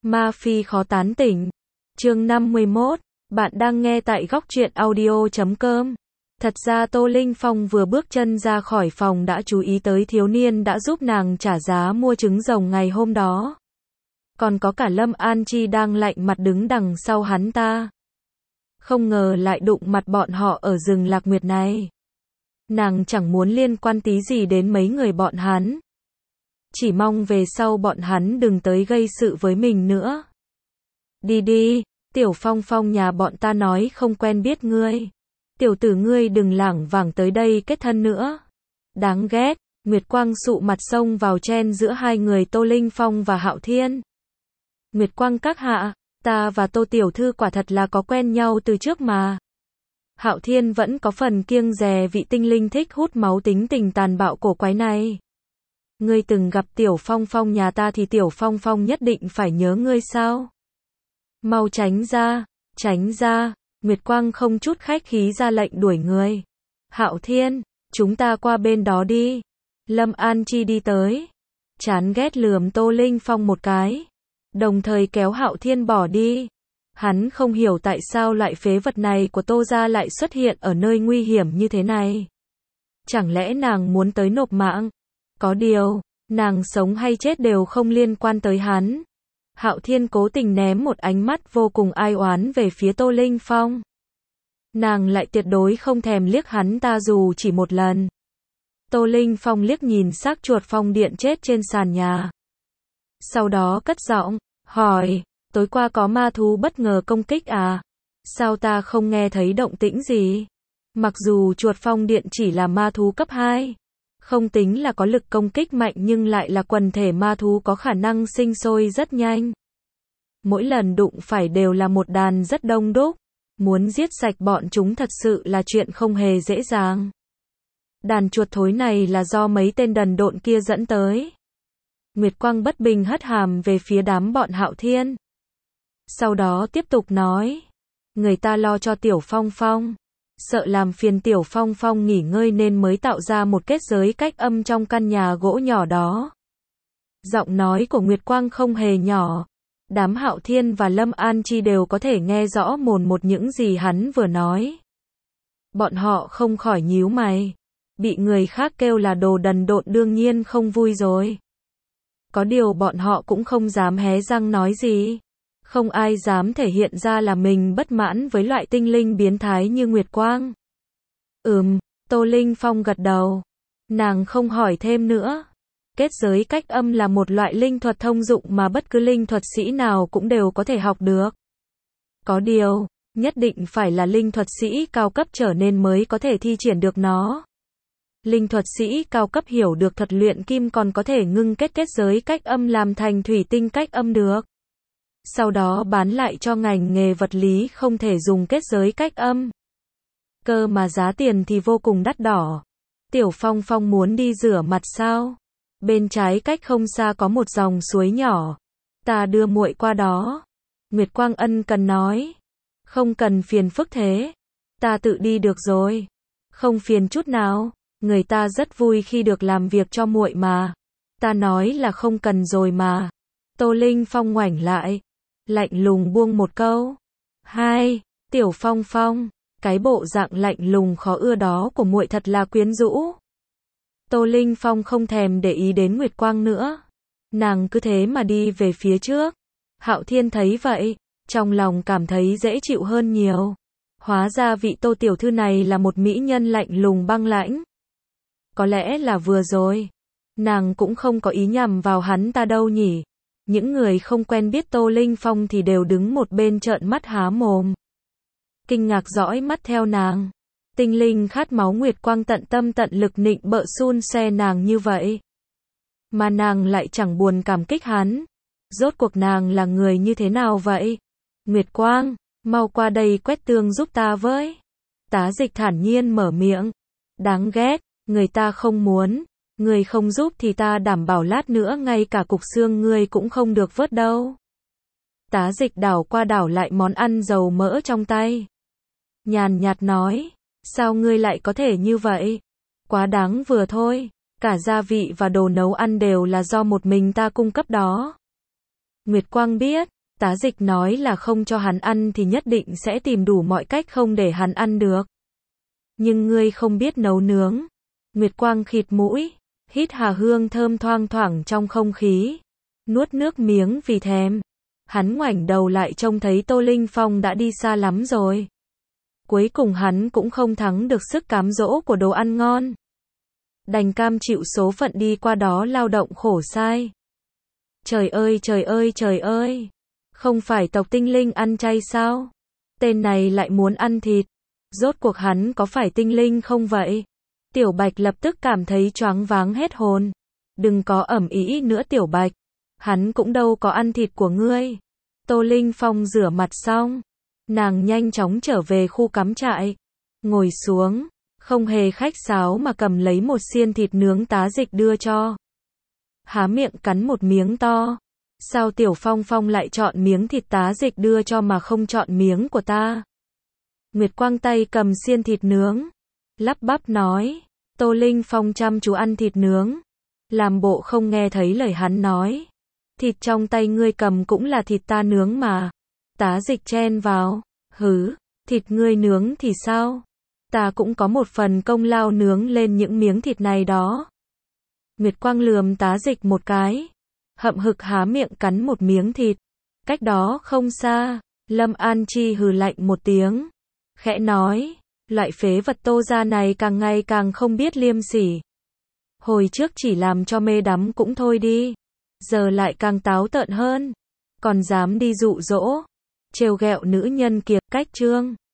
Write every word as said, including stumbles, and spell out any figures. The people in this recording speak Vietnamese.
Ma Phi khó tán tỉnh. Chương năm mươi mốt, bạn đang nghe tại góc truyện audio chấm com. Thật ra Tô Linh Phong vừa bước chân ra khỏi phòng đã chú ý tới thiếu niên đã giúp nàng trả giá mua trứng rồng ngày hôm đó. Còn có cả Lâm An Chi đang lạnh mặt đứng đằng sau hắn ta. Không ngờ lại đụng mặt bọn họ ở rừng Lạc Nguyệt này. Nàng chẳng muốn liên quan tí gì đến mấy người bọn hắn. Chỉ mong về sau bọn hắn đừng tới gây sự với mình nữa. Đi đi, Tiểu Phong Phong nhà bọn ta nói không quen biết ngươi. Tiểu tử ngươi đừng lảng vảng tới đây kết thân nữa. Đáng ghét, Nguyệt Quang sụ mặt xông vào chen giữa hai người Tô Linh Phong và Hạo Thiên. Nguyệt Quang các hạ, ta và Tô Tiểu Thư quả thật là có quen nhau từ trước mà. Hạo Thiên vẫn có phần kiêng dè vị tinh linh thích hút máu tính tình tàn bạo cổ quái này. Ngươi từng gặp Tiểu Phong Phong nhà ta thì Tiểu Phong Phong nhất định phải nhớ ngươi sao? Mau tránh ra, tránh ra, Nguyệt Quang không chút khách khí ra lệnh đuổi người. Hạo Thiên, chúng ta qua bên đó đi. Lâm An Chi đi tới, chán ghét lườm Tô Linh Phong một cái, đồng thời kéo Hạo Thiên bỏ đi. Hắn không hiểu tại sao loại phế vật này của Tô gia lại xuất hiện ở nơi nguy hiểm như thế này. Chẳng lẽ nàng muốn tới nộp mạng? Có điều, nàng sống hay chết đều không liên quan tới hắn. Hạo Thiên cố tình ném một ánh mắt vô cùng ai oán về phía Tô Linh Phong. Nàng lại tuyệt đối không thèm liếc hắn ta dù chỉ một lần. Tô Linh Phong liếc nhìn xác chuột phong điện chết trên sàn nhà. Sau đó cất giọng, hỏi, tối qua có ma thú bất ngờ công kích à? Sao ta không nghe thấy động tĩnh gì? Mặc dù chuột phong điện chỉ là ma thú cấp hai. Không tính là có lực công kích mạnh nhưng lại là quần thể ma thú có khả năng sinh sôi rất nhanh. Mỗi lần đụng phải đều là một đàn rất đông đúc. Muốn giết sạch bọn chúng thật sự là chuyện không hề dễ dàng. Đàn chuột thối này là do mấy tên đần độn kia dẫn tới. Nguyệt Quang bất bình hất hàm về phía đám bọn Hạo Thiên. Sau đó tiếp tục nói. Người ta lo cho Tiểu Phong Phong. Sợ làm phiền Tiểu Phong Phong nghỉ ngơi nên mới tạo ra một kết giới cách âm trong căn nhà gỗ nhỏ đó. Giọng nói của Nguyệt Quang không hề nhỏ. Đám Hạo Thiên và Lâm An Chi đều có thể nghe rõ mồn một những gì hắn vừa nói. Bọn họ không khỏi nhíu mày. Bị người khác kêu là đồ đần độn đương nhiên không vui rồi. Có điều bọn họ cũng không dám hé răng nói gì. Không ai dám thể hiện ra là mình bất mãn với loại tinh linh biến thái như Nguyệt Quang. Ừm, Tô Linh Phong gật đầu. Nàng không hỏi thêm nữa. Kết giới cách âm là một loại linh thuật thông dụng mà bất cứ linh thuật sĩ nào cũng đều có thể học được. Có điều, nhất định phải là linh thuật sĩ cao cấp trở nên mới có thể thi triển được nó. Linh thuật sĩ cao cấp hiểu được thuật luyện kim còn có thể ngưng kết kết giới cách âm làm thành thủy tinh cách âm được. Sau đó bán lại cho ngành nghề vật lý không thể dùng kết giới cách âm. Cơ mà giá tiền thì vô cùng đắt đỏ. Tiểu Phong Phong muốn đi rửa mặt sao? Bên trái cách không xa có một dòng suối nhỏ. Ta đưa muội qua đó. Nguyệt Quang ân cần nói. Không cần phiền phức thế. Ta tự đi được rồi. Không phiền chút nào. Người ta rất vui khi được làm việc cho muội mà. Ta nói là không cần rồi mà. Tô Linh Phong ngoảnh lại. Lạnh lùng buông một câu. Hai, Tiểu Phong Phong. Cái bộ dạng lạnh lùng khó ưa đó của muội thật là quyến rũ. Tô Linh Phong không thèm để ý đến Nguyệt Quang nữa. Nàng cứ thế mà đi về phía trước. Hạo Thiên thấy vậy, trong lòng cảm thấy dễ chịu hơn nhiều. Hóa ra vị Tô Tiểu Thư này là một mỹ nhân lạnh lùng băng lãnh. Có lẽ là vừa rồi. Nàng cũng không có ý nhằm vào hắn ta đâu nhỉ. Những người không quen biết Tô Linh Phong thì đều đứng một bên trợn mắt há mồm. Kinh ngạc dõi mắt theo nàng. Tinh linh khát máu Nguyệt Quang tận tâm tận lực nịnh bợ xun xoe nàng như vậy. Mà nàng lại chẳng buồn cảm kích hắn. Rốt cuộc nàng là người như thế nào vậy? Nguyệt Quang, mau qua đây quét tường giúp ta với. Tá Dịch thản nhiên mở miệng. Đáng ghét, người ta không muốn. Người không giúp thì ta đảm bảo lát nữa ngay cả cục xương ngươi cũng không được vớt đâu. Tá Dịch đảo qua đảo lại món ăn dầu mỡ trong tay. Nhàn nhạt nói. Sao ngươi lại có thể như vậy? Quá đáng vừa thôi. Cả gia vị và đồ nấu ăn đều là do một mình ta cung cấp đó. Nguyệt Quang biết, Tá Dịch nói là không cho hắn ăn thì nhất định sẽ tìm đủ mọi cách không để hắn ăn được. Nhưng ngươi không biết nấu nướng. Nguyệt Quang khịt mũi, hít hà hương thơm thoang thoảng trong không khí, nuốt nước miếng vì thèm. Hắn ngoảnh đầu lại trông thấy Tô Linh Phong đã đi xa lắm rồi. Cuối cùng hắn cũng không thắng được sức cám dỗ của đồ ăn ngon. Đành cam chịu số phận đi qua đó lao động khổ sai. Trời ơi trời ơi trời ơi, không phải tộc tinh linh ăn chay sao? Tên này lại muốn ăn thịt. Rốt cuộc hắn có phải tinh linh không vậy? Tiểu Bạch lập tức cảm thấy choáng váng hết hồn. Đừng có ẩm ý nữa Tiểu Bạch. Hắn cũng đâu có ăn thịt của ngươi. Tô Linh Phong rửa mặt xong, nàng nhanh chóng trở về khu cắm trại. Ngồi xuống, không hề khách sáo mà cầm lấy một xiên thịt nướng Tá Dịch đưa cho. Há miệng cắn một miếng to. Sao Tiểu Phong Phong lại chọn miếng thịt Tá Dịch đưa cho mà không chọn miếng của ta? Nguyệt Quang tay cầm xiên thịt nướng, lắp bắp nói. Tô Linh Phong chăm chú ăn thịt nướng, làm bộ không nghe thấy lời hắn nói. Thịt trong tay ngươi cầm cũng là thịt ta nướng mà. Tá Dịch chen vào. Hứ, thịt ngươi nướng thì sao? Ta cũng có một phần công lao nướng lên những miếng thịt này đó. Nguyệt Quang lườm Tá Dịch một cái, hậm hực há miệng cắn một miếng thịt. Cách đó không xa, Lâm An Chi hừ lạnh một tiếng, khẽ nói, loại phế vật Tô gia này càng ngày càng không biết liêm sỉ. Hồi trước chỉ làm cho mê đắm cũng thôi đi, giờ lại càng táo tợn hơn, còn dám đi dụ dỗ, trêu ghẹo nữ nhân kiệt cách chương.